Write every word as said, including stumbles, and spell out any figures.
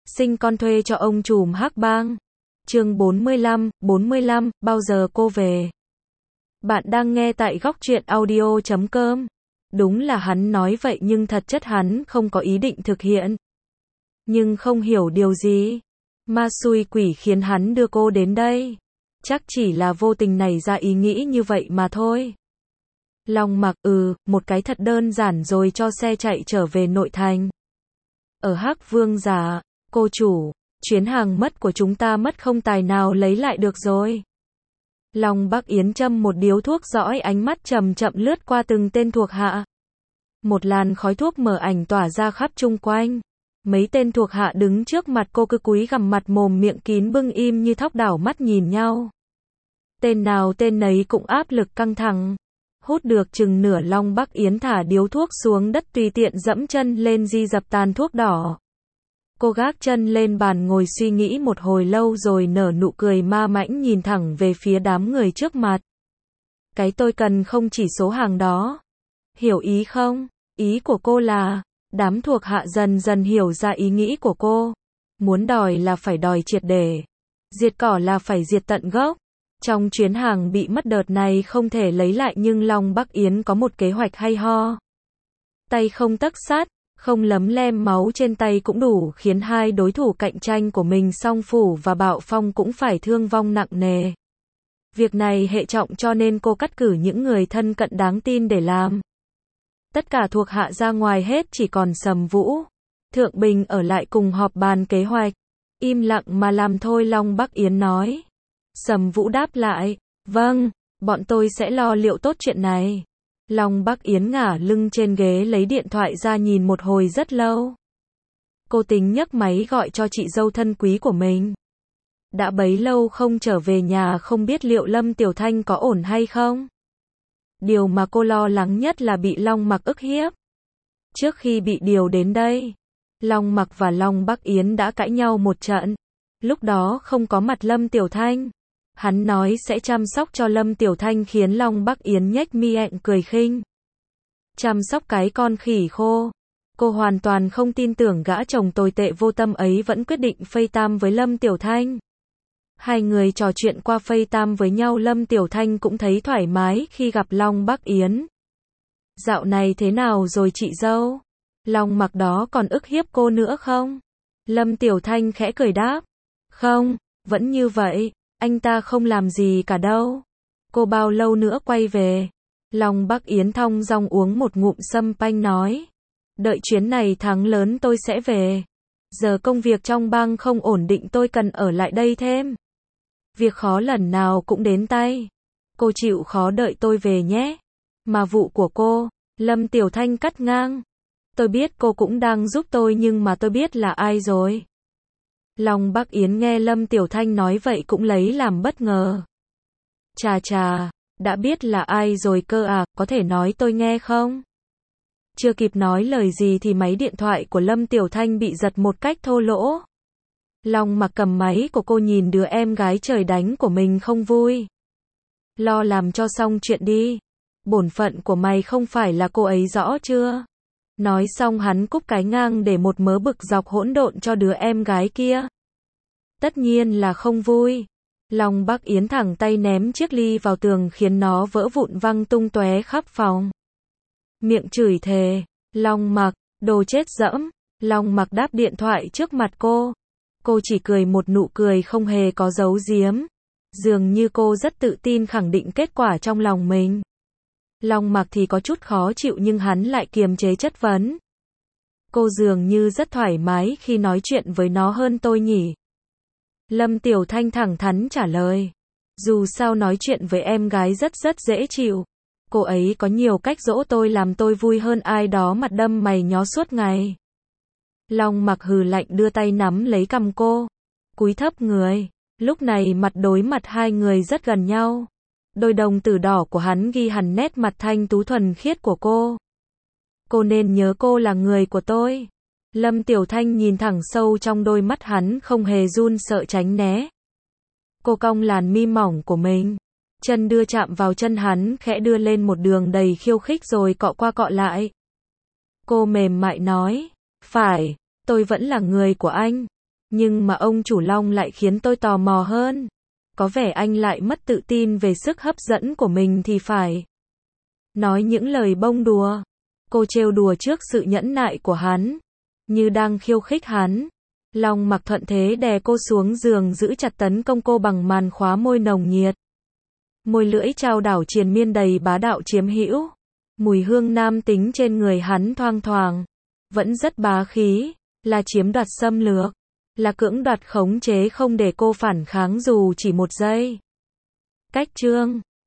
sinh con thuê cho ông trùm hắc bang. Chương bốn mươi lăm, bốn mươi lăm, bao giờ cô về? Bạn đang nghe tại góc truyện audio chấm com. Đúng là hắn nói vậy nhưng thật chất hắn không có ý định thực hiện. Nhưng không hiểu điều gì. Ma xui quỷ khiến hắn đưa cô đến đây. Chắc chỉ là vô tình nảy ra ý nghĩ như vậy mà thôi. Long Mặc, ừ, một cái thật đơn giản rồi cho xe chạy trở về nội thành. Ở Hắc Vương Giả, cô chủ, chuyến hàng mất của chúng ta mất không tài nào lấy lại được rồi. Long Bắc Yến châm một điếu thuốc dõi ánh mắt chậm chậm lướt qua từng tên thuộc hạ. Một làn khói thuốc mờ ảnh tỏa ra khắp chung quanh. Mấy tên thuộc hạ đứng trước mặt cô cứ cúi gằm mặt mồm miệng kín bưng im như thóc đảo mắt nhìn nhau. Tên nào tên nấy cũng áp lực căng thẳng. Hút được chừng nửa Long Bắc Yến thả điếu thuốc xuống đất tùy tiện dẫm chân lên di dập tàn thuốc đỏ. Cô gác chân lên bàn ngồi suy nghĩ một hồi lâu rồi nở nụ cười ma mãnh nhìn thẳng về phía đám người trước mặt. Cái tôi cần không chỉ số hàng đó. Hiểu ý không? Ý của cô là, đám thuộc hạ dần dần hiểu ra ý nghĩ của cô. Muốn đòi là phải đòi triệt để. Diệt cỏ là phải diệt tận gốc. Trong chuyến hàng bị mất đợt này không thể lấy lại nhưng Long Bắc Yến có một kế hoạch hay ho. Tay không tấc sắt, không lấm lem máu trên tay cũng đủ khiến hai đối thủ cạnh tranh của mình Song Phủ và Bạo Phong cũng phải thương vong nặng nề. Việc này hệ trọng cho nên cô cắt cử những người thân cận đáng tin để làm. Tất cả thuộc hạ ra ngoài hết chỉ còn Sầm Vũ. Thượng Bình ở lại cùng họp bàn kế hoạch. Im lặng mà làm thôi, Long Bắc Yến nói. Sầm Vũ đáp lại, vâng, bọn tôi sẽ lo liệu tốt chuyện này. Long Bắc Yến ngả lưng trên ghế lấy điện thoại ra nhìn một hồi rất lâu. Cô tính nhấc máy gọi cho chị dâu thân quý của mình. Đã bấy lâu không trở về nhà không biết liệu Lâm Tiểu Thanh có ổn hay không. Điều mà cô lo lắng nhất là bị Long Mặc ức hiếp. Trước khi bị điều đến đây, Long Mặc và Long Bắc Yến đã cãi nhau một trận. Lúc đó không có mặt Lâm Tiểu Thanh. Hắn nói sẽ chăm sóc cho Lâm Tiểu Thanh khiến Long Bắc Yến nhếch miệng cười khinh. Chăm sóc cái con khỉ khô. Cô hoàn toàn không tin tưởng gã chồng tồi tệ vô tâm ấy vẫn quyết định FaceTime với Lâm Tiểu Thanh. Hai người trò chuyện qua FaceTime với nhau, Lâm Tiểu Thanh cũng thấy thoải mái khi gặp Long Bắc Yến. Dạo này thế nào rồi chị dâu? Long Mặc đó còn ức hiếp cô nữa không? Lâm Tiểu Thanh khẽ cười đáp. Không, vẫn như vậy. Anh ta không làm gì cả đâu. Cô bao lâu nữa quay về? Long Bắc Yến thong dong uống một ngụm sâm panh nói. Đợi chuyến này thắng lớn tôi sẽ về. Giờ công việc trong bang không ổn định tôi cần ở lại đây thêm. Việc khó lần nào cũng đến tay. Cô chịu khó đợi tôi về nhé. Mà vụ của cô, Lâm Tiểu Thanh cắt ngang. Tôi biết cô cũng đang giúp tôi nhưng mà tôi biết là ai rồi. Long Bắc Yến nghe Lâm Tiểu Thanh nói vậy cũng lấy làm bất ngờ. Chà chà, đã biết là ai rồi cơ à, có thể nói tôi nghe không? Chưa kịp nói lời gì thì máy điện thoại của Lâm Tiểu Thanh bị giật một cách thô lỗ. Long Mặc cầm máy của cô nhìn đứa em gái trời đánh của mình không vui. Lo làm cho xong chuyện đi. Bổn phận của mày không phải là cô ấy rõ chưa? Nói xong hắn cúp cái ngang để một mớ bực dọc hỗn độn cho đứa em gái kia. Tất nhiên là không vui. Long Bắc Yến thẳng tay ném chiếc ly vào tường khiến nó vỡ vụn văng tung tóe khắp phòng. Miệng chửi thề. Long Mặc, đồ chết dẫm. Long Mặc đáp điện thoại trước mặt cô. Cô chỉ cười một nụ cười không hề có giấu giếm. Dường như cô rất tự tin khẳng định kết quả trong lòng mình. Long Mặc thì có chút khó chịu nhưng hắn lại kiềm chế chất vấn. Cô dường như rất thoải mái khi nói chuyện với nó hơn tôi nhỉ? Lâm Tiểu Thanh thẳng thắn trả lời. Dù sao nói chuyện với em gái rất rất dễ chịu. Cô ấy có nhiều cách dỗ tôi làm tôi vui hơn ai đó mặt đâm mày nhó suốt ngày. Long Mặc hừ lạnh đưa tay nắm lấy cằm cô. Cúi thấp người. Lúc này mặt đối mặt hai người rất gần nhau. Đôi đồng tử đỏ của hắn ghi hẳn nét mặt thanh tú thuần khiết của cô. Cô nên nhớ cô là người của tôi. Lâm Tiểu Thanh nhìn thẳng sâu trong đôi mắt hắn không hề run sợ tránh né. Cô cong làn mi mỏng của mình. Chân đưa chạm vào chân hắn khẽ đưa lên một đường đầy khiêu khích rồi cọ qua cọ lại. Cô mềm mại nói. Phải, tôi vẫn là người của anh. Nhưng mà ông chủ Long lại khiến tôi tò mò hơn. Có vẻ anh lại mất tự tin về sức hấp dẫn của mình thì phải. Nói những lời bông đùa. Cô trêu đùa trước sự nhẫn nại của hắn. Như đang khiêu khích hắn. Long Mặc thuận thế đè cô xuống giường giữ chặt tấn công cô bằng màn khóa môi nồng nhiệt. Môi lưỡi trao đảo triền miên đầy bá đạo chiếm hữu. Mùi hương nam tính trên người hắn thoang thoảng. Vẫn rất bá khí. Là chiếm đoạt xâm lược. Là cưỡng đoạt khống chế không để cô phản kháng dù chỉ một giây. Cách chương